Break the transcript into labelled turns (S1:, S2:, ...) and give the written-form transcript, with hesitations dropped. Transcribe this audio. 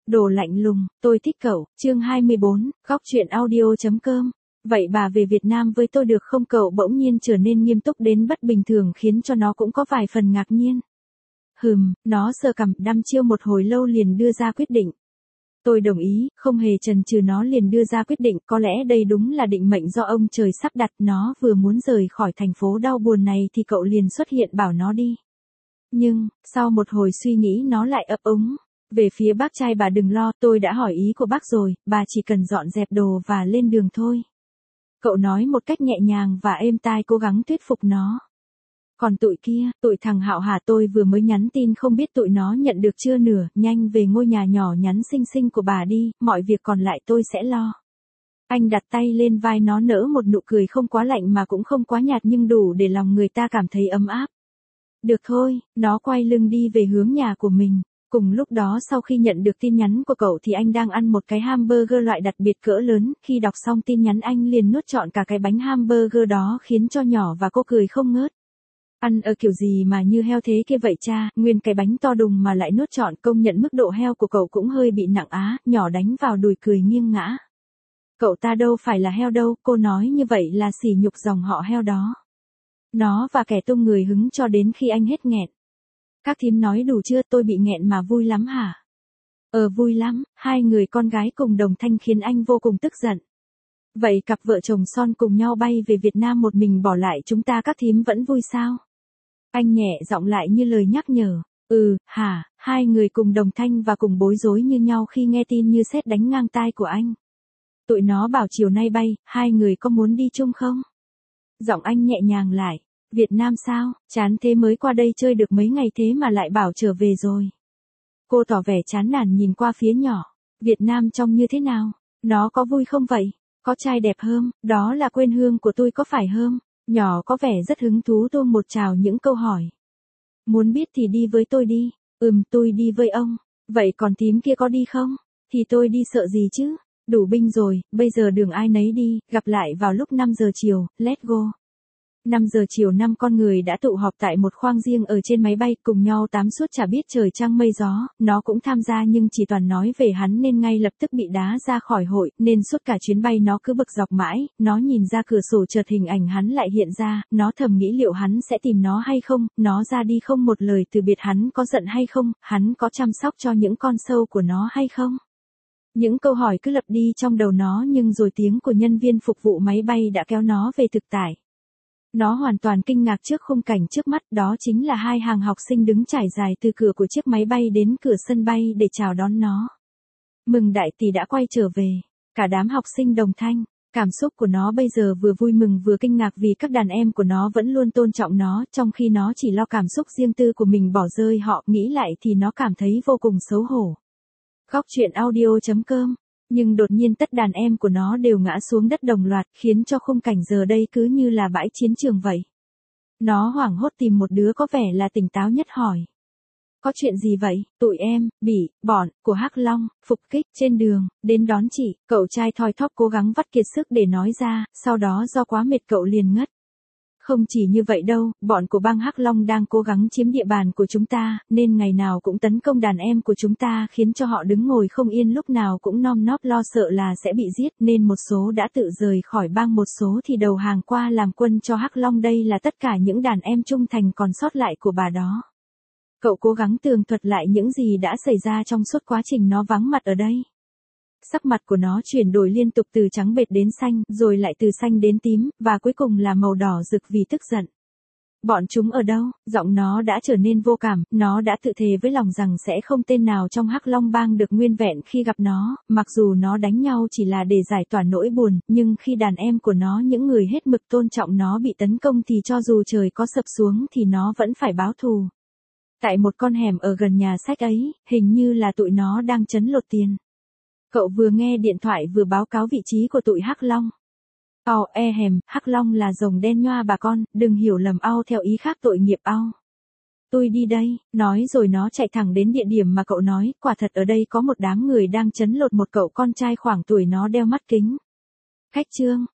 S1: Đồ lạnh lùng, tôi thích cậu, chương 24, góc truyện audio.com. Vậy bà về Việt Nam với tôi được không? Cậu bỗng nhiên trở nên nghiêm túc đến bất bình thường khiến cho nó cũng có vài phần ngạc nhiên. Nó sờ cằm đăm chiêu một hồi lâu liền đưa ra quyết định. Tôi đồng ý, không hề chần chừ nó liền đưa ra quyết định, có lẽ đây đúng là định mệnh do ông trời sắp đặt, nó vừa muốn rời khỏi thành phố đau buồn này thì cậu liền xuất hiện bảo nó đi. Nhưng, sau một hồi suy nghĩ nó lại ấp úng. Về phía bác trai bà đừng lo, tôi đã hỏi ý của bác rồi, bà chỉ cần dọn dẹp đồ và lên đường thôi. Cậu nói một cách nhẹ nhàng và êm tai cố gắng thuyết phục nó. Còn tụi kia, tụi thằng Hạo hả, tôi vừa mới nhắn tin không biết tụi nó nhận được chưa nửa, nhanh về ngôi nhà nhỏ nhắn xinh xinh của bà đi, mọi việc còn lại tôi sẽ lo. Anh đặt tay lên vai nó nở một nụ cười không quá lạnh mà cũng không quá nhạt nhưng đủ để lòng người ta cảm thấy ấm áp. Được thôi, nó quay lưng đi về hướng nhà của mình. Cùng lúc đó sau khi nhận được tin nhắn của cậu thì anh đang ăn một cái hamburger loại đặc biệt cỡ lớn, khi đọc xong tin nhắn anh liền nuốt trọn cả cái bánh hamburger đó khiến cho nhỏ và cô cười không ngớt. Ăn ở kiểu gì mà như heo thế kia vậy cha, nguyên cái bánh to đùng mà lại nuốt trọn, công nhận mức độ heo của cậu cũng hơi bị nặng á, nhỏ đánh vào đùi cười nghiêng ngã. Cậu ta đâu phải là heo đâu, cô nói như vậy là sỉ nhục dòng họ heo đó. Nó và kẻ tung người hứng cho đến khi anh hết nghẹn. Các thím nói đủ chưa, tôi bị nghẹn mà vui lắm hả? Vui lắm, hai người con gái cùng đồng thanh khiến anh vô cùng tức giận. Vậy cặp vợ chồng son cùng nhau bay về Việt Nam một mình bỏ lại chúng ta các thím vẫn vui sao? Anh nhẹ giọng lại như lời nhắc nhở. Hả, hai người cùng đồng thanh và cùng bối rối như nhau khi nghe tin như sét đánh ngang tai của anh. Tụi nó bảo chiều nay bay, hai người có muốn đi chung không? Giọng anh nhẹ nhàng lại. Việt Nam sao, chán thế, mới qua đây chơi được mấy ngày thế mà lại bảo trở về rồi. Cô tỏ vẻ chán nản nhìn qua phía nhỏ. Việt Nam trông như thế nào? Nó có vui không vậy? Có trai đẹp không? Đó là quê hương của tôi có phải không? Nhỏ có vẻ rất hứng thú tuông một trào những câu hỏi. Muốn biết thì đi với tôi đi. Tôi đi với ông. Vậy còn thím kia có đi không? Thì tôi đi sợ gì chứ? Đủ binh rồi, bây giờ đường ai nấy đi, gặp lại vào lúc 5 giờ chiều, let's go. 5 giờ chiều 5 con người đã tụ họp tại một khoang riêng ở trên máy bay, cùng nhau tám suốt chả biết trời trăng mây gió, nó cũng tham gia nhưng chỉ toàn nói về hắn nên ngay lập tức bị đá ra khỏi hội, nên suốt cả chuyến bay nó cứ bực dọc mãi, nó nhìn ra cửa sổ chợt hình ảnh hắn lại hiện ra, nó thầm nghĩ liệu hắn sẽ tìm nó hay không, nó ra đi không một lời từ biệt, hắn có giận hay không, hắn có chăm sóc cho những con sâu của nó hay không. Những câu hỏi cứ lặp đi trong đầu nó nhưng rồi tiếng của nhân viên phục vụ máy bay đã kéo nó về thực tại. Nó hoàn toàn kinh ngạc trước khung cảnh trước mắt, đó chính là hai hàng học sinh đứng trải dài từ cửa của chiếc máy bay đến cửa sân bay để chào đón nó. Mừng đại tỷ đã quay trở về. Cả đám học sinh đồng thanh. Cảm xúc của nó bây giờ vừa vui mừng vừa kinh ngạc vì các đàn em của nó vẫn luôn tôn trọng nó, trong khi nó chỉ lo cảm xúc riêng tư của mình bỏ rơi họ, nghĩ lại thì nó cảm thấy vô cùng xấu hổ. Góc truyện audio.com. Nhưng đột nhiên tất đàn em của nó đều ngã xuống đất đồng loạt, khiến cho khung cảnh giờ đây cứ như là bãi chiến trường vậy. Nó hoảng hốt tìm một đứa có vẻ là tỉnh táo nhất hỏi. Có chuyện gì vậy? Tụi em, bọn của Hắc Long, phục kích trên đường, đến đón chị. Cậu trai thoi thóp cố gắng vắt kiệt sức để nói ra, sau đó do quá mệt cậu liền ngất. Không chỉ như vậy đâu, bọn của bang Hắc Long đang cố gắng chiếm địa bàn của chúng ta, nên ngày nào cũng tấn công đàn em của chúng ta khiến cho họ đứng ngồi không yên, lúc nào cũng nom nóp lo sợ là sẽ bị giết, nên một số đã tự rời khỏi bang, một số thì đầu hàng qua làm quân cho Hắc Long, đây là tất cả những đàn em trung thành còn sót lại của bà đó. Cậu cố gắng tường thuật lại những gì đã xảy ra trong suốt quá trình nó vắng mặt ở đây. Sắc mặt của nó chuyển đổi liên tục từ trắng bệch đến xanh, rồi lại từ xanh đến tím, và cuối cùng là màu đỏ rực vì tức giận. Bọn chúng ở đâu? Giọng nó đã trở nên vô cảm, nó đã tự thề với lòng rằng sẽ không tên nào trong Hắc Long bang được nguyên vẹn khi gặp nó, mặc dù nó đánh nhau chỉ là để giải tỏa nỗi buồn, nhưng khi đàn em của nó, những người hết mực tôn trọng nó bị tấn công thì cho dù trời có sập xuống thì nó vẫn phải báo thù. Tại một con hẻm ở gần nhà sách ấy, hình như là tụi nó đang trấn lột tiền. Cậu vừa nghe điện thoại vừa báo cáo vị trí của tụi Hắc Long. Hắc Long là rồng đen nhoa bà con, đừng hiểu lầm theo ý khác, tội nghiệp Tôi đi đây, nói rồi nó chạy thẳng đến địa điểm mà cậu nói, quả thật ở đây có một đám người đang trấn lột một cậu con trai khoảng tuổi nó đeo mắt kính. Khách Trương,